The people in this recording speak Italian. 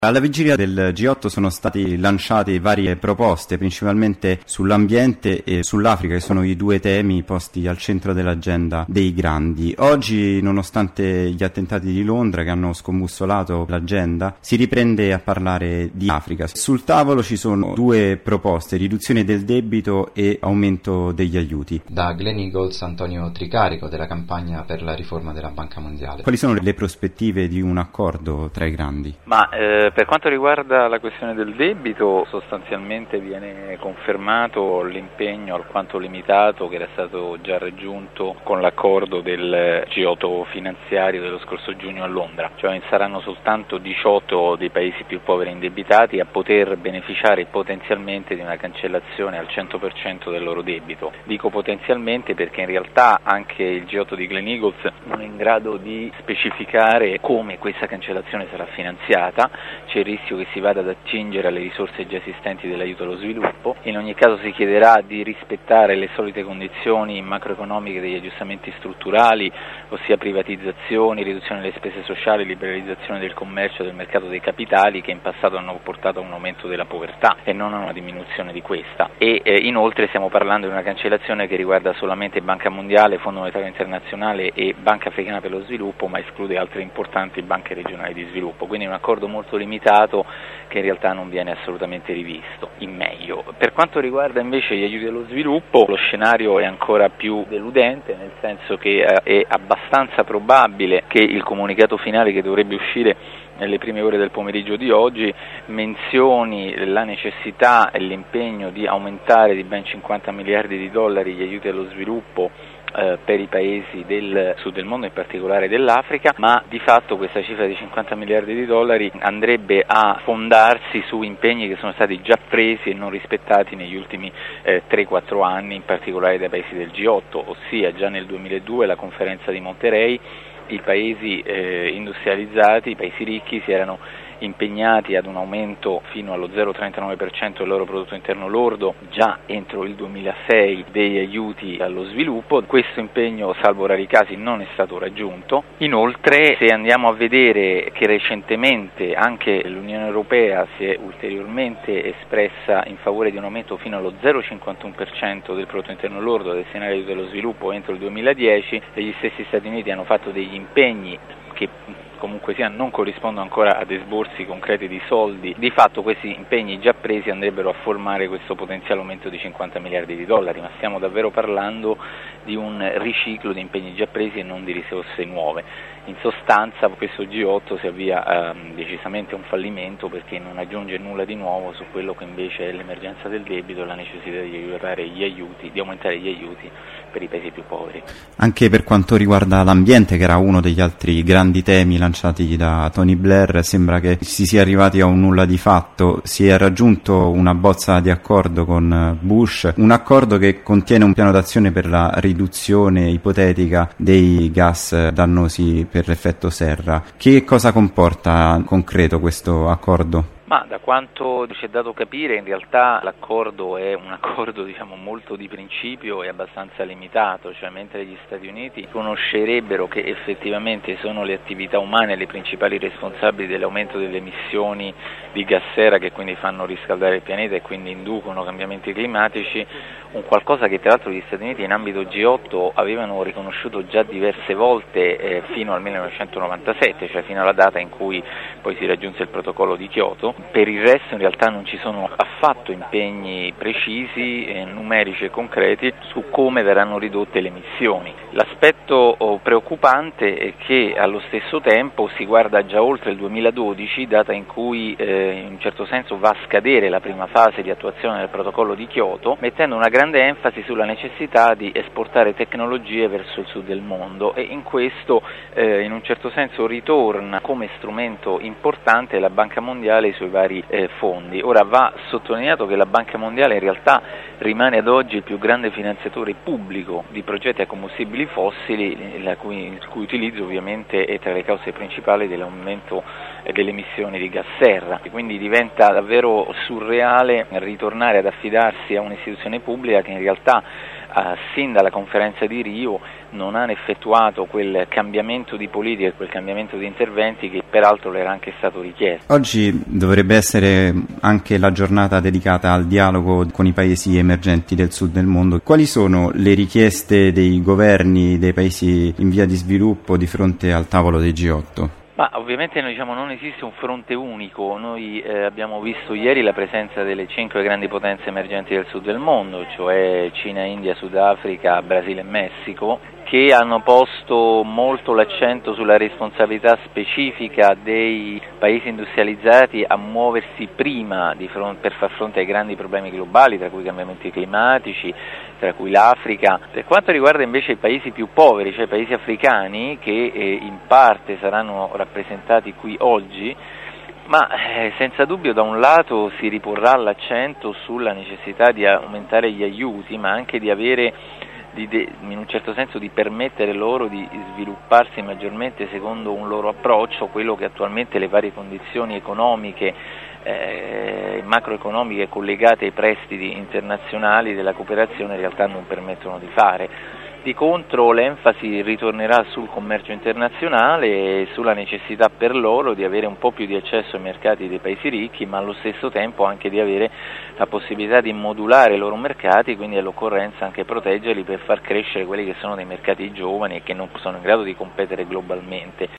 Alla vigilia del G8 sono stati lanciate varie proposte, principalmente sull'ambiente e sull'Africa, che sono i due temi posti al centro dell'agenda dei grandi. Oggi, nonostante gli attentati di Londra che hanno scombussolato l'agenda, si riprende a parlare di Africa. Sul tavolo ci sono due proposte: riduzione del debito e aumento degli aiuti. Da Gleneagles, Antonio Tricarico, della campagna per la riforma della Banca Mondiale. Quali sono le prospettive di un accordo tra i grandi? Per quanto riguarda la questione del debito, sostanzialmente viene confermato l'impegno alquanto limitato che era stato già raggiunto con l'accordo del G8 finanziario dello scorso giugno a Londra, cioè saranno soltanto 18 dei paesi più poveri indebitati a poter beneficiare potenzialmente di una cancellazione al 100% del loro debito. Dico potenzialmente perché in realtà anche il G8 di Gleneagles non è in grado di specificare come questa cancellazione sarà finanziata. C'è il rischio che si vada ad attingere alle risorse già esistenti dell'aiuto allo sviluppo. In ogni caso si chiederà di rispettare le solite condizioni macroeconomiche degli aggiustamenti strutturali, ossia privatizzazioni, riduzione delle spese sociali, liberalizzazione del commercio e del mercato dei capitali, che in passato hanno portato a un aumento della povertà e non a una diminuzione di questa. Inoltre stiamo parlando di una cancellazione che riguarda solamente Banca Mondiale, Fondo Monetario Internazionale e Banca Africana per lo Sviluppo, ma esclude altre importanti banche regionali di sviluppo, quindi è un accordo molto limitato che in realtà non viene assolutamente rivisto in meglio. Per quanto riguarda invece gli aiuti allo sviluppo, lo scenario è ancora più deludente, nel senso che è abbastanza probabile che il comunicato finale che dovrebbe uscire nelle prime ore del pomeriggio di oggi menzioni la necessità e l'impegno di aumentare di ben 50 miliardi di dollari gli aiuti allo sviluppo per i paesi del sud del mondo, in particolare dell'Africa, ma di fatto questa cifra di 50 miliardi di dollari andrebbe a fondarsi su impegni che sono stati già presi e non rispettati negli ultimi 3-4 anni, in particolare dai paesi del G8, ossia già nel 2002 la conferenza di Monterrey i paesi industrializzati, i paesi ricchi si erano impegnati ad un aumento fino allo 0,39% del loro prodotto interno lordo già entro il 2006 degli aiuti allo sviluppo. Questo impegno, salvo rari casi, non è stato raggiunto. Inoltre, se andiamo a vedere che recentemente anche l'Unione Europea si è ulteriormente espressa in favore di un aumento fino allo 0,51% del prodotto interno lordo destinati all'aiuto allo sviluppo entro il 2010, e gli stessi Stati Uniti hanno fatto degli impegni che comunque sia non corrispondono ancora ad esborsi concreti di soldi. Di fatto questi impegni già presi andrebbero a formare questo potenziale aumento di 50 miliardi di dollari, ma stiamo davvero parlando di un riciclo di impegni già presi e non di risorse nuove. In sostanza questo G8 si avvia decisamente a un fallimento, perché non aggiunge nulla di nuovo su quello che invece è l'emergenza del debito e la necessità di aumentare gli aiuti per i paesi più poveri. Anche per quanto riguarda l'ambiente, che era uno degli altri grandi temi lanciati da Tony Blair, sembra che si sia arrivati a un nulla di fatto. Si è raggiunto una bozza di accordo con Bush, un accordo che contiene un piano d'azione per la riduzione ipotetica dei gas dannosi per l'effetto serra. Che cosa comporta in concreto questo accordo? Ma da quanto ci è dato capire, in realtà l'accordo è un accordo molto di principio e abbastanza limitato, cioè mentre gli Stati Uniti conoscerebbero che effettivamente sono le attività umane le principali responsabili dell'aumento delle emissioni di gas serra, che quindi fanno riscaldare il pianeta e quindi inducono cambiamenti climatici, un qualcosa che tra l'altro gli Stati Uniti in ambito G8 avevano riconosciuto già diverse volte fino al 1997, cioè fino alla data in cui poi si raggiunse il protocollo di Kyoto. Per il resto in realtà non ci sono affatto impegni precisi, numerici e concreti su come verranno ridotte le emissioni. L'aspetto preoccupante è che allo stesso tempo si guarda già oltre il 2012, data in cui in un certo senso va a scadere la prima fase di attuazione del protocollo di Kyoto, mettendo una grande enfasi sulla necessità di esportare tecnologie verso il sud del mondo, e in questo in un certo senso ritorna come strumento importante la Banca Mondiale e i suoi vari fondi. Ora va sottolineato che la Banca Mondiale in realtà rimane ad oggi il più grande finanziatore pubblico di progetti a combustibili fossili, il cui utilizzo ovviamente è tra le cause principali dell'aumento delle emissioni di gas serra, e quindi diventa davvero surreale ritornare ad affidarsi a un'istituzione pubblica che in realtà sin dalla conferenza di Rio non hanno effettuato quel cambiamento di politica e quel cambiamento di interventi che peraltro le era anche stato richiesto. Oggi dovrebbe essere anche la giornata dedicata al dialogo con i paesi emergenti del sud del mondo. Quali sono le richieste dei governi dei paesi in via di sviluppo di fronte al tavolo dei G8? Ma ovviamente noi non esiste un fronte unico, noi abbiamo visto ieri la presenza delle 5 grandi potenze emergenti del sud del mondo, cioè Cina, India, Sudafrica, Brasile e Messico, che hanno posto molto l'accento sulla responsabilità specifica dei paesi industrializzati a muoversi prima per far fronte ai grandi problemi globali, tra cui i cambiamenti climatici, tra cui l'Africa. Per quanto riguarda invece i paesi più poveri, cioè i paesi africani, che in parte saranno rappresentati qui oggi, ma senza dubbio da un lato si riporrà l'accento sulla necessità di aumentare gli aiuti, ma anche di avere in un certo senso di permettere loro di svilupparsi maggiormente secondo un loro approccio, quello che attualmente le varie condizioni economiche macroeconomiche collegate ai prestiti internazionali della cooperazione in realtà non permettono di fare. Di contro l'enfasi ritornerà sul commercio internazionale e sulla necessità per loro di avere un po' più di accesso ai mercati dei paesi ricchi, ma allo stesso tempo anche di avere la possibilità di modulare i loro mercati, quindi all'occorrenza anche proteggerli per far crescere quelli che sono dei mercati giovani e che non sono in grado di competere globalmente.